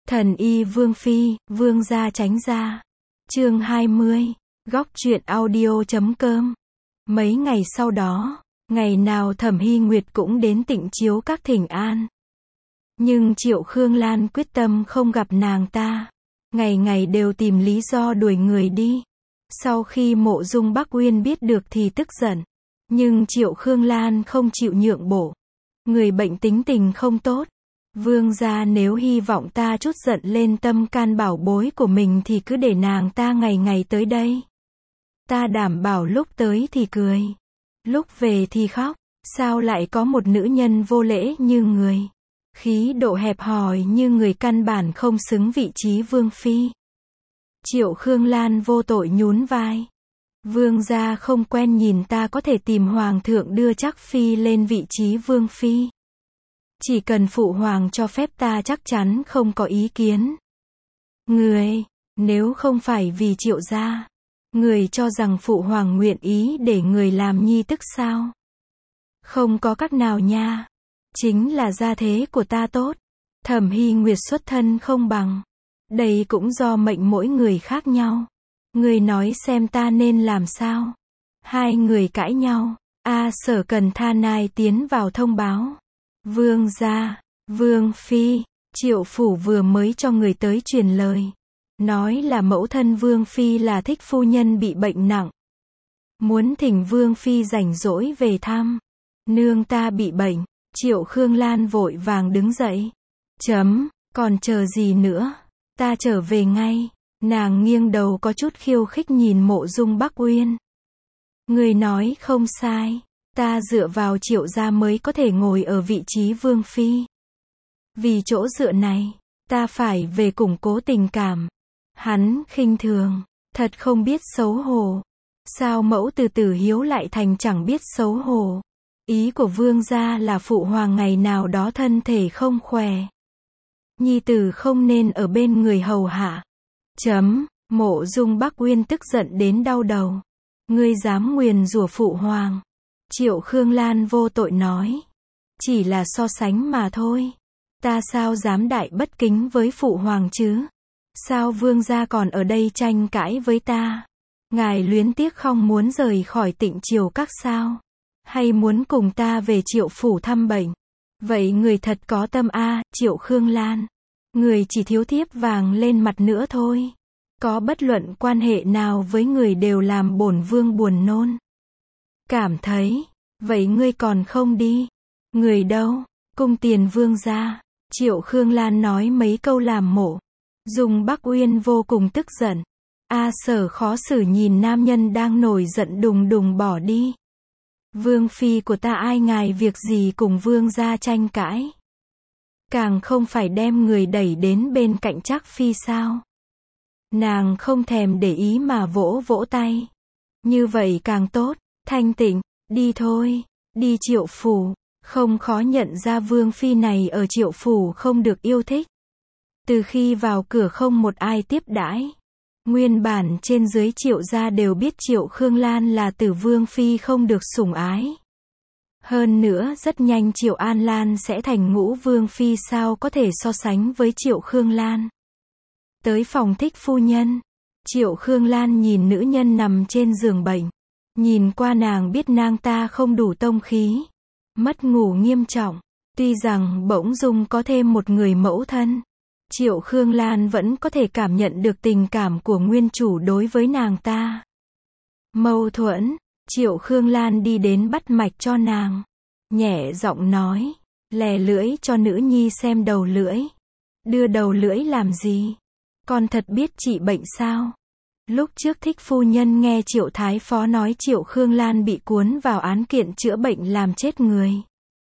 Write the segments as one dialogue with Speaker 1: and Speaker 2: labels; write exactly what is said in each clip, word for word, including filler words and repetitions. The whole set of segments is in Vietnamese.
Speaker 1: Thần y Vương Phi, Vương gia tránh ra. Chương hai mươi. Góc truyện audio chấm com. Mấy ngày sau đó, ngày nào Thẩm Hy Nguyệt cũng đến Tịnh Chiếu Các thỉnh an. Nhưng Triệu Khương Lan quyết tâm không gặp nàng ta. Ngày ngày đều tìm lý do đuổi người đi. Sau khi Mộ Dung Bắc Uyên biết được thì tức giận. Nhưng Triệu Khương Lan không chịu nhượng bộ. Người bệnh tính tình không tốt. Vương gia nếu hy vọng ta trút giận lên tâm can bảo bối của mình thì cứ để nàng ta ngày ngày tới đây. Ta đảm bảo lúc tới thì cười, lúc về thì khóc. Sao lại có một nữ nhân vô lễ như người, khí độ hẹp hòi như người, căn bản không xứng vị trí Vương Phi. Triệu Khương Lan vô tội nhún vai. Vương gia không quen nhìn ta có thể tìm Hoàng thượng đưa chắc Phi lên vị trí Vương Phi. Chỉ cần Phụ Hoàng cho phép ta chắc chắn không có ý kiến. Người, nếu không phải vì Triệu gia, người cho rằng Phụ Hoàng nguyện ý để người làm nhi tức sao? Không có cách nào nha. Chính là gia thế của ta tốt. Thẩm Hy Nguyệt xuất thân không bằng. Đây cũng do mệnh mỗi người khác nhau. Người nói xem ta nên làm sao? Hai người cãi nhau. A Sở Cần Tha Nai tiến vào thông báo. Vương gia, Vương Phi, Triệu phủ vừa mới cho người tới truyền lời. Nói là mẫu thân Vương Phi là Thích phu nhân bị bệnh nặng. Muốn thỉnh Vương Phi rảnh rỗi về thăm. Nương ta bị bệnh. Triệu Khương Lan vội vàng đứng dậy. Chấm, còn chờ gì nữa? Ta trở về ngay. Nàng nghiêng đầu có chút khiêu khích nhìn Mộ Dung Bắc Uyên. Người nói không sai. Ta dựa vào Triệu gia mới có thể ngồi ở vị trí Vương Phi. Vì chỗ dựa này, ta phải về củng cố tình cảm. Hắn khinh thường, thật không biết xấu hổ. Sao mẫu từ Tử Hiếu lại thành chẳng biết xấu hổ? Ý của Vương gia là Phụ Hoàng ngày nào đó thân thể không khỏe. Nhi tử không nên ở bên người hầu hạ. Chấm, Mộ Dung Bắc Uyên tức giận đến đau đầu. Ngươi dám nguyền rủa Phụ Hoàng. Triệu Khương Lan vô tội nói. Chỉ là so sánh mà thôi. Ta sao dám đại bất kính với Phụ Hoàng chứ? Sao Vương gia còn ở đây tranh cãi với ta? Ngài luyến tiếc không muốn rời khỏi Tịnh Chiếu Các sao? Hay muốn cùng ta về Triệu phủ thăm bệnh? Vậy người thật có tâm a, Triệu Khương Lan. Người chỉ thiếu thiếp vàng lên mặt nữa thôi. Có bất luận quan hệ nào với người đều làm bổn vương buồn nôn. Cảm thấy, vậy ngươi còn không đi? Người đâu? Cung tiền Vương gia. Triệu Khương Lan nói mấy câu làm Mộ Dung Bắc Uyên vô cùng tức giận. A Sở khó xử nhìn nam nhân đang nổi giận đùng đùng bỏ đi. Vương Phi của ta ai ngài việc gì cùng Vương gia tranh cãi? Càng không phải đem người đẩy đến bên cạnh Trác Phi sao? Nàng không thèm để ý mà vỗ vỗ tay. Như vậy càng tốt. Thanh Tịnh, đi thôi, đi Triệu phủ. Không khó nhận ra Vương Phi này ở Triệu phủ không được yêu thích. Từ khi vào cửa không một ai tiếp đãi. Nguyên bản trên dưới Triệu gia đều biết Triệu Khương Lan là tử Vương Phi không được sủng ái. Hơn nữa rất nhanh Triệu An Lan sẽ thành ngũ Vương Phi, sao có thể so sánh với Triệu Khương Lan. Tới phòng Thích phu nhân. Triệu Khương Lan nhìn nữ nhân nằm trên giường bệnh. Nhìn qua nàng biết nàng ta không đủ tông khí. Mất ngủ nghiêm trọng. Tuy rằng bỗng dung có thêm một người mẫu thân. Triệu Khương Lan vẫn có thể cảm nhận được tình cảm của nguyên chủ đối với nàng ta. Mâu thuẫn. Triệu Khương Lan đi đến bắt mạch cho nàng. Nhẹ giọng nói. Lè lưỡi cho nữ nhi xem đầu lưỡi. Đưa đầu lưỡi làm gì? Con thật biết trị bệnh sao? Lúc trước Thích phu nhân nghe Triệu Thái Phó nói Triệu Khương Lan bị cuốn vào án kiện chữa bệnh làm chết người.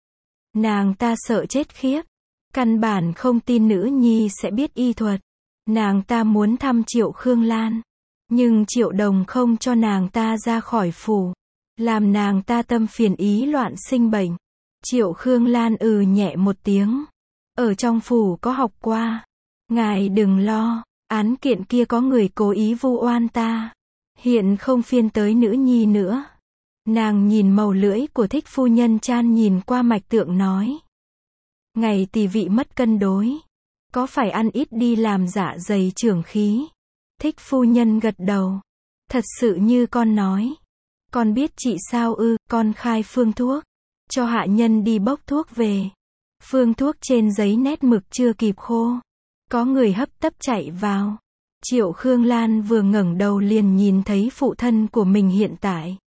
Speaker 1: Nàng ta sợ chết khiếp. Căn bản không tin nữ nhi sẽ biết y thuật. Nàng ta muốn thăm Triệu Khương Lan. Nhưng Triệu Đồng không cho nàng ta ra khỏi phủ. Làm nàng ta tâm phiền ý loạn sinh bệnh. Triệu Khương Lan ừ nhẹ một tiếng. Ở trong phủ có học qua. Ngài đừng lo. Án kiện kia có người cố ý vu oan ta. Hiện không phiên tới nữ nhi nữa. Nàng nhìn màu lưỡi của Thích phu nhân chan nhìn qua mạch tượng nói. Ngày tỳ vị mất cân đối. Có phải ăn ít đi làm dạ dày trưởng khí? Thích phu nhân gật đầu. Thật sự như con nói. Con biết chị sao ư, con khai phương thuốc. Cho hạ nhân đi bốc thuốc về. Phương thuốc trên giấy nét mực chưa kịp khô. Có người hấp tấp chạy vào. Triệu Khương Lan vừa ngẩng đầu liền nhìn thấy phụ thân của mình hiện tại.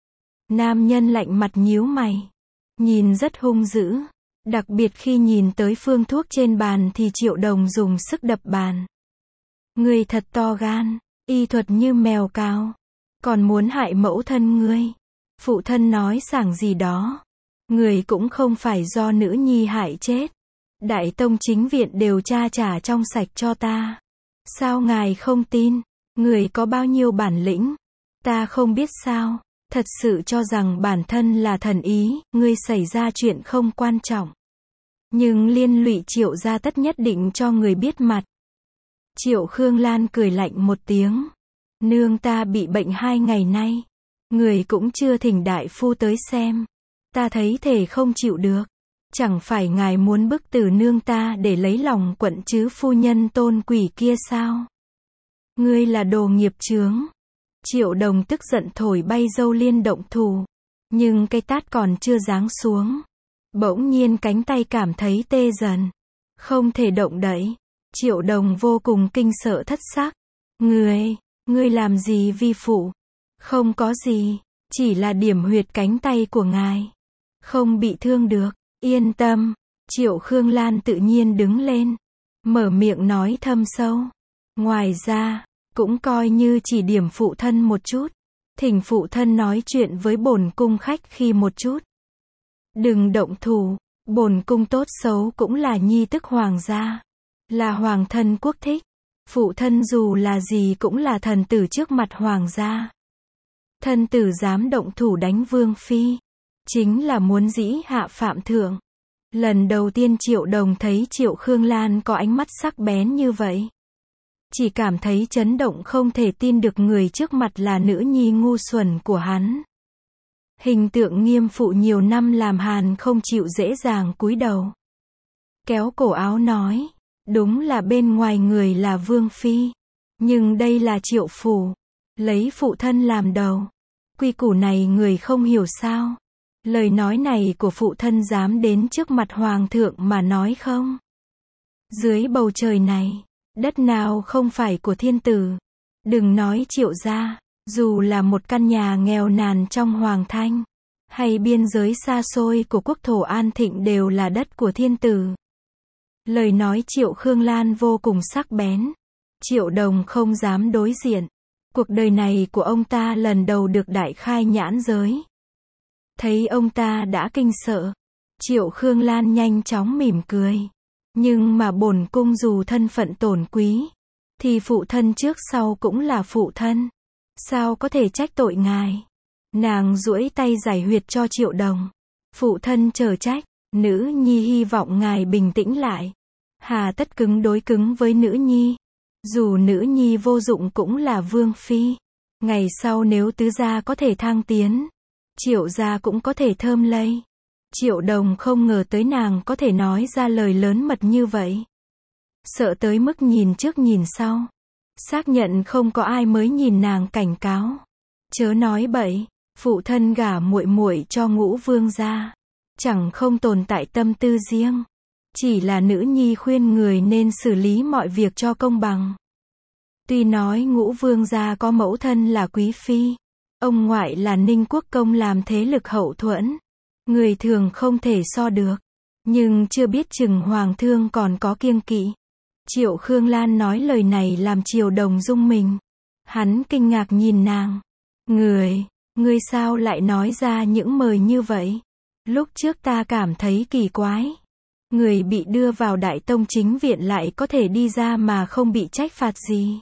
Speaker 1: Nam nhân lạnh mặt nhíu mày. Nhìn rất hung dữ. Đặc biệt khi nhìn tới phương thuốc trên bàn thì Triệu Đồng dùng sức đập bàn. Ngươi thật to gan, y thuật như mèo cào. Còn muốn hại mẫu thân ngươi. Phụ thân nói sảng gì đó. Người cũng không phải do nữ nhi hại chết. Đại tông chính viện đều tra trả trong sạch cho ta. Sao ngài không tin? Người có bao nhiêu bản lĩnh? Ta không biết sao. Thật sự cho rằng bản thân là thần ý, ngươi xảy ra chuyện không quan trọng. Nhưng liên lụy Triệu gia tất nhất định cho người biết mặt. Triệu Khương Lan cười lạnh một tiếng. Nương ta bị bệnh hai ngày nay. Người cũng chưa thỉnh đại phu tới xem. Ta thấy thể không chịu được. Chẳng phải ngài muốn bức tử nương ta để lấy lòng quận chứ phu nhân tôn quỷ kia sao? Ngươi là đồ nghiệp chướng. Triệu Đồng tức giận thổi bay Dâu Liên động thủ. Nhưng cái tát còn chưa giáng xuống. Bỗng nhiên cánh tay cảm thấy tê dần. Không thể động đậy. Triệu Đồng vô cùng kinh sợ thất sắc. Ngươi, ngươi làm gì vi phụ? Không có gì, chỉ là điểm huyệt cánh tay của ngài. Không bị thương được, yên tâm. Triệu Khương Lan tự nhiên đứng lên. Mở miệng nói thâm sâu. Ngoài ra, cũng coi như chỉ điểm phụ thân một chút. Thỉnh phụ thân nói chuyện với bổn cung khách khi một chút. Đừng động thủ, bổn cung tốt xấu cũng là nhi tức hoàng gia. Là hoàng thân quốc thích. Phụ thân dù là gì cũng là thần tử trước mặt hoàng gia. Thân tử dám động thủ đánh vương phi. Chính là muốn dĩ hạ phạm thượng. Lần đầu tiên Triệu Đồng thấy Triệu Khương Lan có ánh mắt sắc bén như vậy. Chỉ cảm thấy chấn động không thể tin được người trước mặt là nữ nhi ngu xuẩn của hắn. Hình tượng nghiêm phụ nhiều năm làm hàn không chịu dễ dàng cúi đầu. Kéo cổ áo nói. Đúng là bên ngoài người là vương phi. Nhưng đây là Triệu phủ. Lấy phụ thân làm đầu. Quy củ này người không hiểu sao. Lời nói này của phụ thân dám đến trước mặt hoàng thượng mà nói không? Dưới bầu trời này, đất nào không phải của thiên tử. Đừng nói Triệu gia, dù là một căn nhà nghèo nàn trong hoàng thanh, hay biên giới xa xôi của quốc thổ An Thịnh đều là đất của thiên tử. Lời nói Triệu Khương Lan vô cùng sắc bén. Triệu Đồng không dám đối diện. Cuộc đời này của ông ta lần đầu được đại khai nhãn giới. Thấy ông ta đã kinh sợ. Triệu Khương Lan nhanh chóng mỉm cười. Nhưng mà bổn cung dù thân phận tổn quý. Thì phụ thân trước sau cũng là phụ thân. Sao có thể trách tội ngài? Nàng duỗi tay giải huyệt cho Triệu Đồng. Phụ thân chở trách. Nữ nhi hy vọng ngài bình tĩnh lại. Hà tất cứng đối cứng với nữ nhi. Dù nữ nhi vô dụng cũng là vương phi. Ngày sau nếu tứ gia có thể thăng tiến, Triệu gia cũng có thể thơm lây. Triệu Đồng không ngờ tới nàng có thể nói ra lời lớn mật như vậy. Sợ tới mức nhìn trước nhìn sau. Xác nhận không có ai mới nhìn nàng cảnh cáo. Chớ nói bậy, phụ thân gả muội muội cho Ngũ vương gia. Chẳng không tồn tại tâm tư riêng. Chỉ là nữ nhi khuyên người nên xử lý mọi việc cho công bằng. Tuy nói Ngũ vương gia có mẫu thân là quý phi. Ông ngoại là Ninh Quốc công làm thế lực hậu thuẫn. Người thường không thể so được. Nhưng chưa biết chừng hoàng thương còn có kiêng kỵ. Triệu Khương Lan nói lời này làm Triệu Đồng rung mình. Hắn kinh ngạc nhìn nàng. Người, người sao lại nói ra những lời như vậy? Lúc trước ta cảm thấy kỳ quái. Người bị đưa vào Đại Tông chính viện lại có thể đi ra mà không bị trách phạt gì.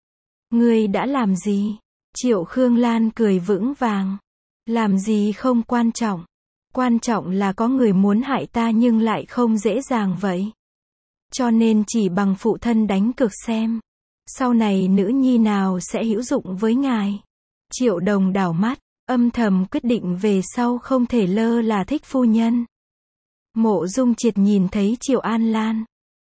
Speaker 1: Người đã làm gì? Triệu Khương Lan cười vững vàng. Làm gì không quan trọng. Quan trọng là có người muốn hại ta nhưng lại không dễ dàng vậy. Cho nên chỉ bằng phụ thân đánh cược xem. Sau này nữ nhi nào sẽ hữu dụng với ngài. Triệu Đồng đảo mắt, âm thầm quyết định về sau không thể lơ là thích phu nhân. Mộ Dung Triệt nhìn thấy Triệu An Lan.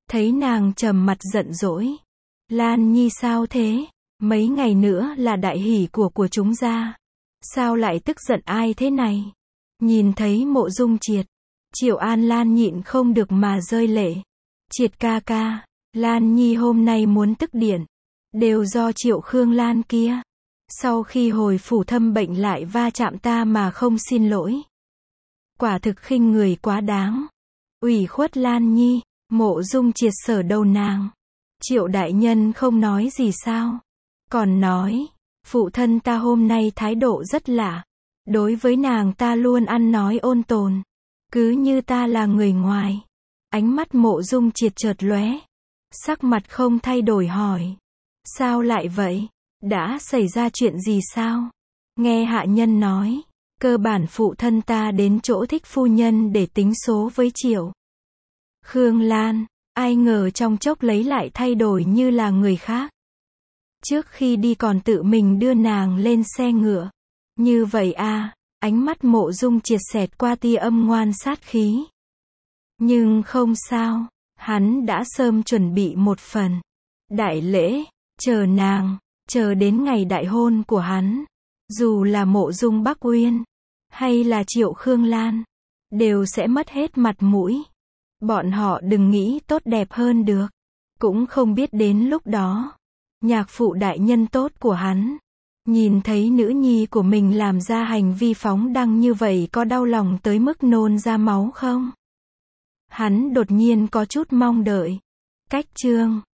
Speaker 1: Thấy nàng trầm mặt giận dỗi. Lan Nhi sao thế? Mấy ngày nữa là đại hỷ của của chúng gia. Sao lại tức giận ai thế này? Nhìn thấy Mộ Dung Triệt, Triệu An Lan nhịn không được mà rơi lệ. Triệt ca ca, Lan Nhi hôm nay muốn tức điện. Đều do Triệu Khương Lan kia. Sau khi hồi phủ thâm bệnh lại va chạm ta mà không xin lỗi. Quả thực khinh người quá đáng. Ủy khuất Lan Nhi, Mộ Dung Triệt sờ đầu nàng. Triệu đại nhân không nói gì sao? Còn nói, phụ thân ta hôm nay thái độ rất lạ. Đối với nàng ta luôn ăn nói ôn tồn. Cứ như ta là người ngoài. Ánh mắt Mộ Dung Triệt chợt lóe. Sắc mặt không thay đổi hỏi. Sao lại vậy? Đã xảy ra chuyện gì sao? Nghe hạ nhân nói, cơ bản phụ thân ta đến chỗ thích phu nhân để tính số với Triệu Khương Lan. Ai ngờ trong chốc lấy lại thay đổi như là người khác. Trước khi đi còn tự mình đưa nàng lên xe ngựa. Như vậy à? Ánh mắt Mộ Dung Triệt xẹt qua tia âm ngoan sát khí. Nhưng không sao, hắn đã sớm chuẩn bị một phần đại lễ, chờ nàng, chờ đến ngày đại hôn của hắn. Dù là Mộ Dung Bắc Uyên, hay là Triệu Khương Lan, đều sẽ mất hết mặt mũi. Bọn họ đừng nghĩ tốt đẹp hơn được. Cũng không biết đến lúc đó, nhạc phụ đại nhân tốt của hắn, nhìn thấy nữ nhi của mình làm ra hành vi phóng đăng như vậy có đau lòng tới mức nôn ra máu không? Hắn đột nhiên có chút mong đợi. Cách chương